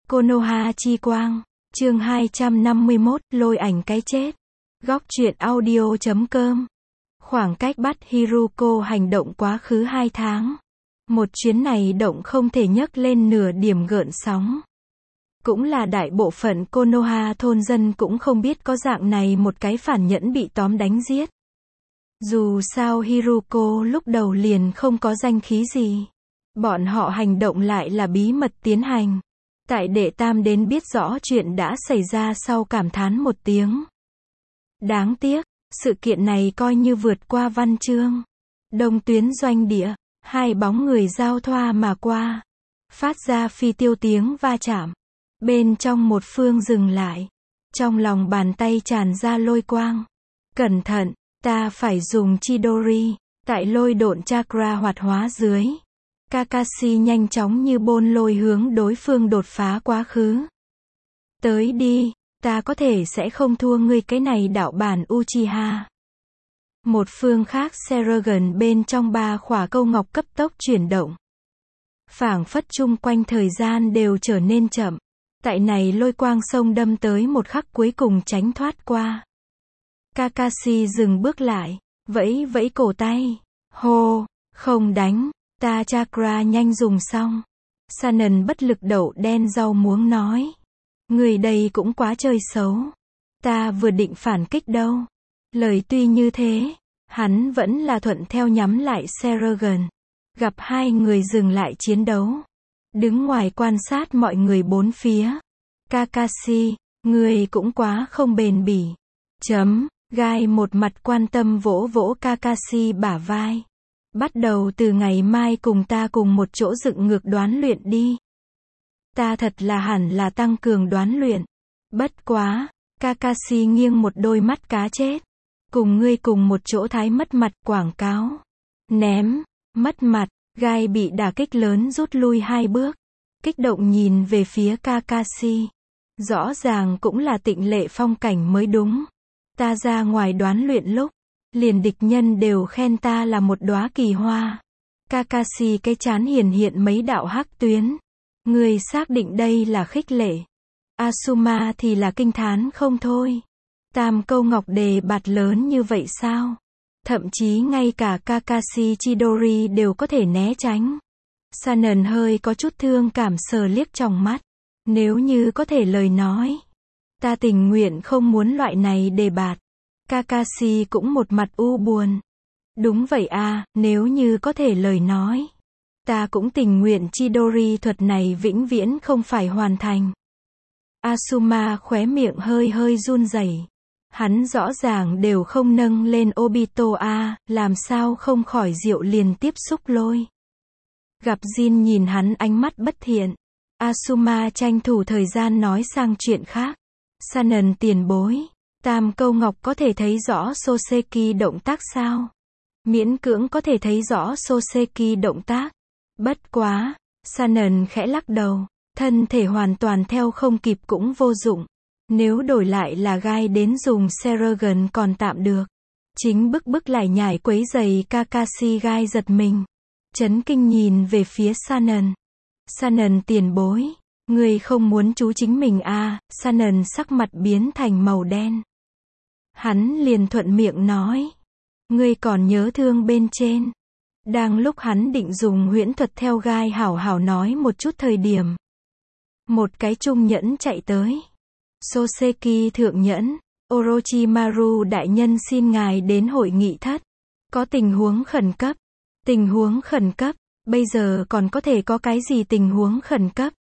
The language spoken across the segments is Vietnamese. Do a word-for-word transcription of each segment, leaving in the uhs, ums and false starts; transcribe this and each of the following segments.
Konoha chi quang, chương hai trăm năm mươi mốt, lôi ảnh cái chết. Góc truyện audio chấm com. Khoảng cách bắt Hiruko hành động quá khứ hai tháng. Một chuyến này động không thể nhấc lên nửa điểm gợn sóng. Cũng là đại bộ phận Konoha thôn dân cũng không biết có dạng này một cái phản nhẫn bị tóm đánh giết. Dù sao Hiruko lúc đầu liền không có danh khí gì. Bọn họ hành động lại là bí mật tiến hành. Tại đệ tam đến biết rõ chuyện đã xảy ra sau cảm thán một tiếng. Đáng tiếc, sự kiện này coi như vượt qua văn chương. Đông tuyến doanh địa, hai bóng người giao thoa mà qua. Phát ra phi tiêu tiếng va chạm. Bên trong một phương dừng lại. Trong lòng bàn tay tràn ra lôi quang. Cẩn thận, ta phải dùng Chidori. Tại lôi độn chakra hoạt hóa dưới. Kakashi nhanh chóng như bôn lôi hướng đối phương đột phá quá khứ. Tới đi, ta có thể sẽ không thua ngươi cái này đạo bản Uchiha. Một phương khác Seragon bên trong ba khỏa câu ngọc cấp tốc chuyển động. Phảng phất chung quanh thời gian đều trở nên chậm. Tại này lôi quang sông đâm tới một khắc cuối cùng tránh thoát qua. Kakashi dừng bước lại, vẫy vẫy cổ tay. Hô, không đánh. Ta chakra nhanh dùng xong. Sanan bất lực đậu đen rau muống nói. Người đây cũng quá chơi xấu. Ta vừa định phản kích đâu. Lời tuy như thế, hắn vẫn là thuận theo nhắm lại Seragon. Gặp hai người dừng lại chiến đấu. Đứng ngoài quan sát mọi người bốn phía. Kakashi, người cũng quá không bền bỉ. Chấm, gai một mặt quan tâm vỗ vỗ Kakashi bả vai. Bắt đầu từ ngày mai cùng ta cùng một chỗ dựng ngược đoán luyện đi. Ta thật là hẳn là tăng cường đoán luyện. Bất quá, Kakashi nghiêng một đôi mắt cá chết. Cùng ngươi cùng một chỗ thái mất mặt quảng cáo. Ném, mất mặt, gai bị đả kích lớn rút lui hai bước. Kích động nhìn về phía Kakashi. Rõ ràng cũng là tịnh lệ phong cảnh mới đúng. Ta ra ngoài đoán luyện lúc. Liền địch nhân đều khen ta là một đóa kỳ hoa. Kakashi cái chán hiển hiện mấy đạo hắc tuyến. Người xác định đây là khích lệ. Asuma thì là kinh thán không thôi. Tam câu ngọc đề bạt lớn như vậy sao? Thậm chí ngay cả Kakashi Chidori đều có thể né tránh. Sanan hơi có chút thương cảm sờ liếc trong mắt. Nếu như có thể lời nói. Ta tình nguyện không muốn loại này đề bạt. Kakashi cũng một mặt u buồn. Đúng vậy à, nếu như có thể lời nói. Ta cũng tình nguyện Chidori thuật này vĩnh viễn không phải hoàn thành. Asuma khóe miệng hơi hơi run rẩy. Hắn rõ ràng đều không nâng lên Obito a, làm sao không khỏi rượu liền tiếp xúc lôi. Gặp Jin nhìn hắn ánh mắt bất thiện. Asuma tranh thủ thời gian nói sang chuyện khác. Sanan tiền bối. Tam câu ngọc có thể thấy rõ Soseki động tác sao? Miễn cưỡng có thể thấy rõ Soseki động tác. Bất quá, Sanan khẽ lắc đầu, thân thể hoàn toàn theo không kịp cũng vô dụng. Nếu đổi lại là gai đến dùng Seragon còn tạm được. Chính bức bức lại nhảy quấy giày Kakashi gai giật mình. Chấn kinh nhìn về phía Sanan. Sanan tiền bối, người không muốn chú chính mình à? Sanan sắc mặt biến thành màu đen. Hắn liền thuận miệng nói. Ngươi còn nhớ thương bên trên. Đang lúc hắn định dùng huyễn thuật theo gai hảo hảo nói một chút thời điểm. Một cái trung nhẫn chạy tới. Soseki thượng nhẫn, Orochimaru đại nhân xin ngài đến hội nghị thất. Có tình huống khẩn cấp. Tình huống khẩn cấp, bây giờ còn có thể có cái gì tình huống khẩn cấp?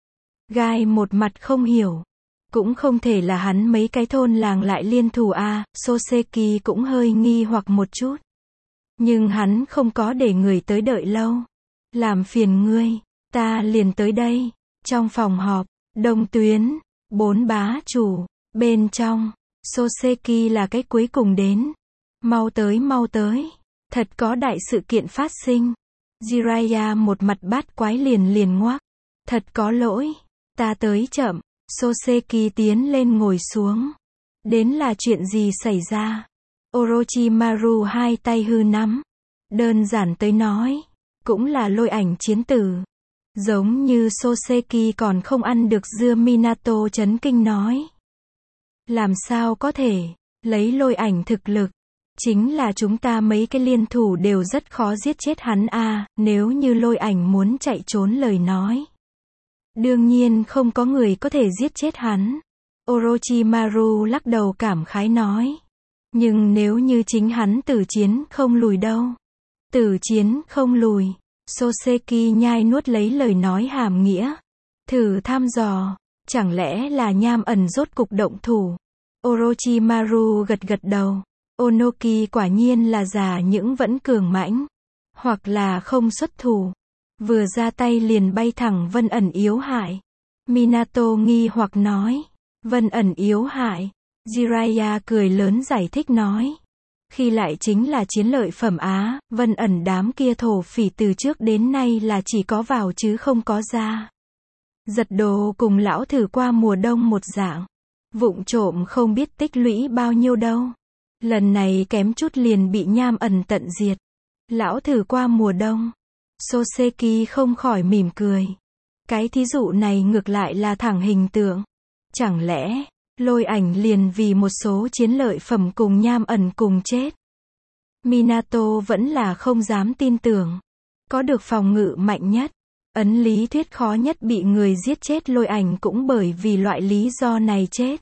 Gai một mặt không hiểu. Cũng không thể là hắn mấy cái thôn làng lại liên thủ a, Soseki cũng hơi nghi hoặc một chút. Nhưng hắn không có để người tới đợi lâu. Làm phiền ngươi, ta liền tới đây. Trong phòng họp, đông tuyến, bốn bá chủ, bên trong, Soseki là cái cuối cùng đến. Mau tới mau tới, thật có đại sự kiện phát sinh. Jiraiya một mặt bát quái liền liền ngoác. Thật có lỗi, ta tới chậm. Soseki tiến lên ngồi xuống. Đến là chuyện gì xảy ra? Orochimaru hai tay hư nắm. Đơn giản tới nói, cũng là lôi ảnh chiến tử. Giống như Soseki còn không ăn được dưa, Minato chấn kinh nói. Làm sao có thể, lấy lôi ảnh thực lực. Chính là chúng ta mấy cái liên thủ đều rất khó giết chết hắn a, nếu như lôi ảnh muốn chạy trốn lời nói. Đương nhiên không có người có thể giết chết hắn. Orochimaru lắc đầu cảm khái nói. Nhưng nếu như chính hắn tử chiến không lùi đâu. Tử chiến không lùi. Soseki nhai nuốt lấy lời nói hàm nghĩa. Thử thăm dò, chẳng lẽ là Nham ẩn rốt cục động thủ. Orochimaru gật gật đầu. Onoki quả nhiên là già những vẫn cường mãnh. Hoặc là không xuất thủ. Vừa ra tay liền bay thẳng Vân ẩn yếu hại. Minato nghi hoặc nói. Vân ẩn yếu hại. Jiraiya cười lớn giải thích nói. Khi lại chính là chiến lợi phẩm Á, Vân ẩn đám kia thổ phỉ từ trước đến nay là chỉ có vào chứ không có ra. Giật đồ cùng lão thử qua mùa đông một dạng. Vụng trộm không biết tích lũy bao nhiêu đâu. Lần này kém chút liền bị Nham ẩn tận diệt. Lão thử qua mùa đông. Soseki không khỏi mỉm cười. Cái thí dụ này ngược lại là thẳng hình tượng. Chẳng lẽ, lôi ảnh liền vì một số chiến lợi phẩm cùng Nham ẩn cùng chết. Minato vẫn là không dám tin tưởng. Có được phòng ngự mạnh nhất. Ấn lý thuyết khó nhất bị người giết chết, lôi ảnh cũng bởi vì loại lý do này chết.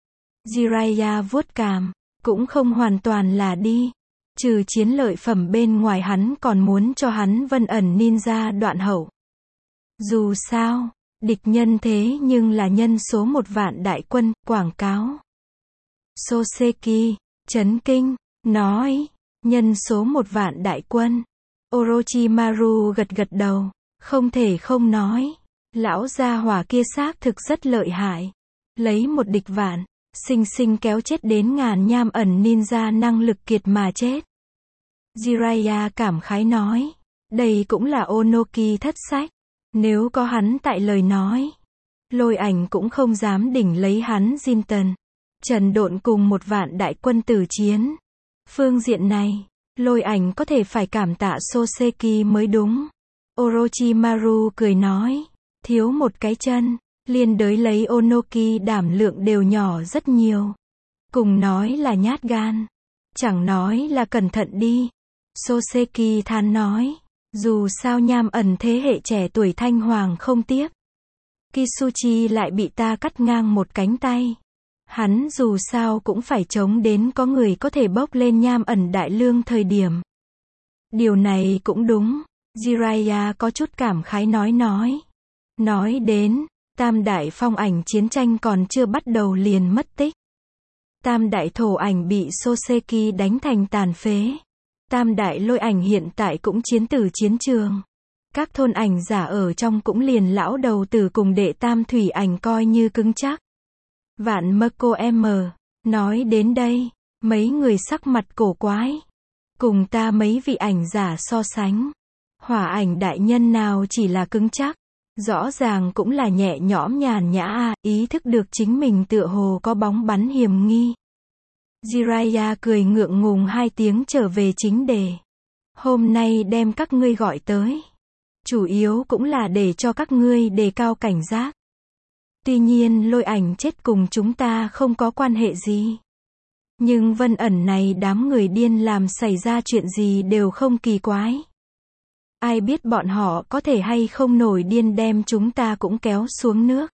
Jiraiya vuốt cằm. Cũng không hoàn toàn là đi. Trừ chiến lợi phẩm bên ngoài hắn còn muốn cho hắn Vân ẩn ninja đoạn hậu. Dù sao, địch nhân thế nhưng là nhân số một vạn đại quân, quảng cáo. Soseki, chấn kinh, nói, nhân số một vạn đại quân. Orochimaru gật gật đầu, không thể không nói. Lão gia hỏa kia xác thực rất lợi hại. Lấy một địch vạn, sinh sinh kéo chết đến ngàn Nham ẩn ninja năng lực kiệt mà chết. Jiraiya cảm khái nói. Đây cũng là Onoki thất sách. Nếu có hắn tại lời nói. Lôi ảnh cũng không dám đỉnh lấy hắn Jinten. Trần độn cùng một vạn đại quân tử chiến. Phương diện này, lôi ảnh có thể phải cảm tạ Soseki mới đúng. Orochimaru cười nói. Thiếu một cái chân. Liên đới lấy Onoki đảm lượng đều nhỏ rất nhiều. Cùng nói là nhát gan. Chẳng nói là cẩn thận đi. Soseki than nói. Dù sao Nham ẩn thế hệ trẻ tuổi thanh hoàng không tiếc. Kisuchi lại bị ta cắt ngang một cánh tay. Hắn dù sao cũng phải chống đến có người có thể bốc lên Nham ẩn đại lương thời điểm. Điều này cũng đúng. Jiraiya có chút cảm khái nói nói. Nói đến, Tam đại phong ảnh chiến tranh còn chưa bắt đầu liền mất tích. Tam đại thổ ảnh bị Soseki đánh thành tàn phế. Tam đại lôi ảnh hiện tại cũng chiến tử chiến trường. Các thôn ảnh giả ở trong cũng liền lão đầu tử cùng đệ tam thủy ảnh coi như cứng chắc. Vạn Mako M. Nói đến đây, mấy người sắc mặt cổ quái. Cùng ta mấy vị ảnh giả so sánh. Hỏa ảnh đại nhân nào chỉ là cứng chắc. Rõ ràng cũng là nhẹ nhõm nhàn nhã a, ý thức được chính mình tựa hồ có bóng bắn hiểm nghi. Jiraiya cười ngượng ngùng hai tiếng trở về chính đề. Hôm nay đem các ngươi gọi tới. Chủ yếu cũng là để cho các ngươi đề cao cảnh giác. Tuy nhiên lôi ảnh chết cùng chúng ta không có quan hệ gì. Nhưng Vân ẩn này đám người điên làm xảy ra chuyện gì đều không kỳ quái. Ai biết bọn họ có thể hay không nổi điên đem chúng ta cũng kéo xuống nước.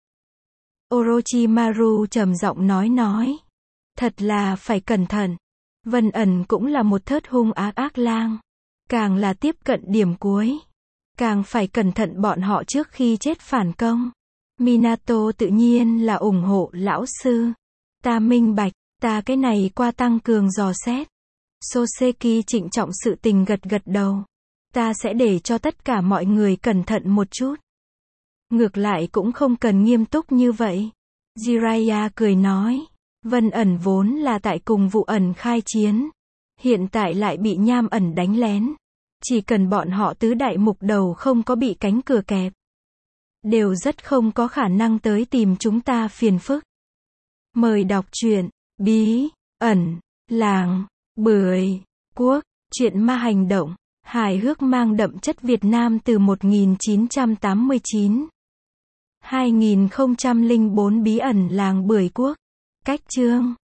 Orochimaru trầm giọng nói nói. Thật là phải cẩn thận. Vân ẩn cũng là một thớt hung ác ác lang. Càng là tiếp cận điểm cuối. Càng phải cẩn thận bọn họ trước khi chết phản công. Minato tự nhiên là ủng hộ lão sư. Ta minh bạch, ta cái này qua tăng cường dò xét. Soseki trịnh trọng sự tình gật gật đầu. Ta sẽ để cho tất cả mọi người cẩn thận một chút. Ngược lại cũng không cần nghiêm túc như vậy. Jiraiya cười nói. Vân ẩn vốn là tại cùng vụ ẩn khai chiến. Hiện tại lại bị Nham ẩn đánh lén. Chỉ cần bọn họ tứ đại mục đầu không có bị cánh cửa kẹp. Đều rất không có khả năng tới tìm chúng ta phiền phức. Mời đọc truyện Bí ẩn Làng Bưởi Quốc. Chuyện ma hành động. Hài hước mang đậm chất Việt Nam từ một nghìn chín trăm tám mươi chín. hai nghìn không trăm lẻ bốn Bí ẩn làng Bưởi Quốc. Cách chương